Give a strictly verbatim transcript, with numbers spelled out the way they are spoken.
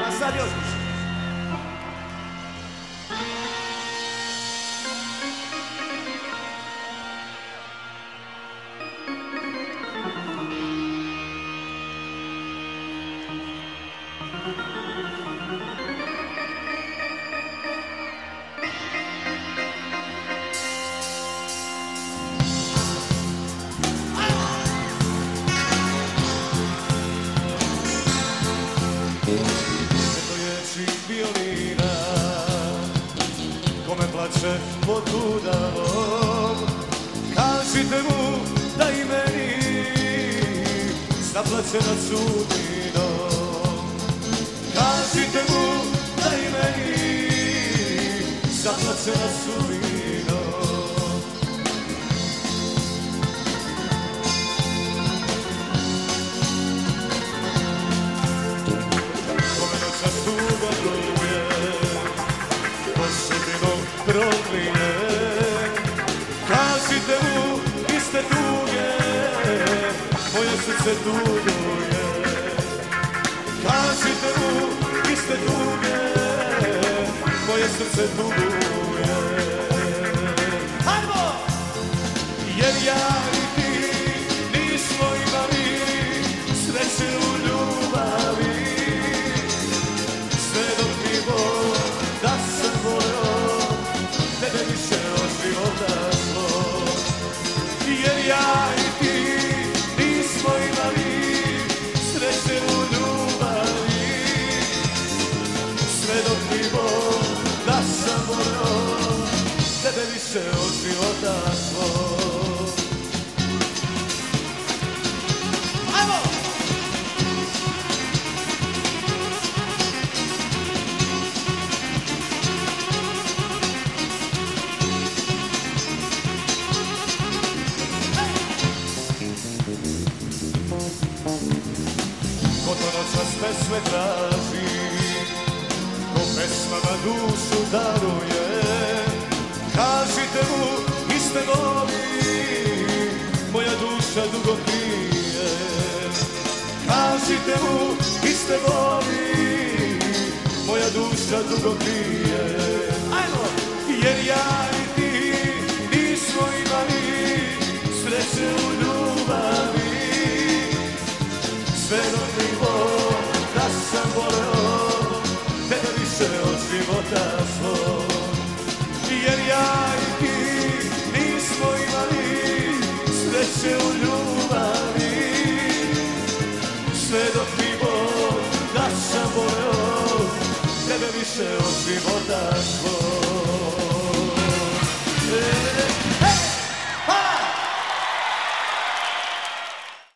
A sad još više. Violina, kome plače pod udarom, kažite mu da i meni zaplače nad sudbinom. Kažite mu da i meni zaplače nad sudbinom. Proklinje, kažite mu iste tuge, moje srce tuguje. Kažite mu iste tuge, moje srce tuguje. Hajmo! Jer ja i ti nismo imali sreće u ljubavi, sve dok mi Bog da sam volio tebe više od života svog. Jer ja i ti nismo imali sreće u ljubavi, sve dok mi Bog da sam volio tebe više od života svog. Ajmo! Ko to noćas pesme traži, ko pesmama dušu daruje, kažite mu iste voli, moja duša dugo krije. Kažite mu iste voli, moja duša dugo krije. Ajmo! Jer ja i ti nismo imali sreće u ljubavi, sve dok mi Bog da sam voleo tebe više od života svog. Jer ja i ti nismo imali sreće u ljubavi, sve dok mi Bog da sam voleo tebe više od života svog.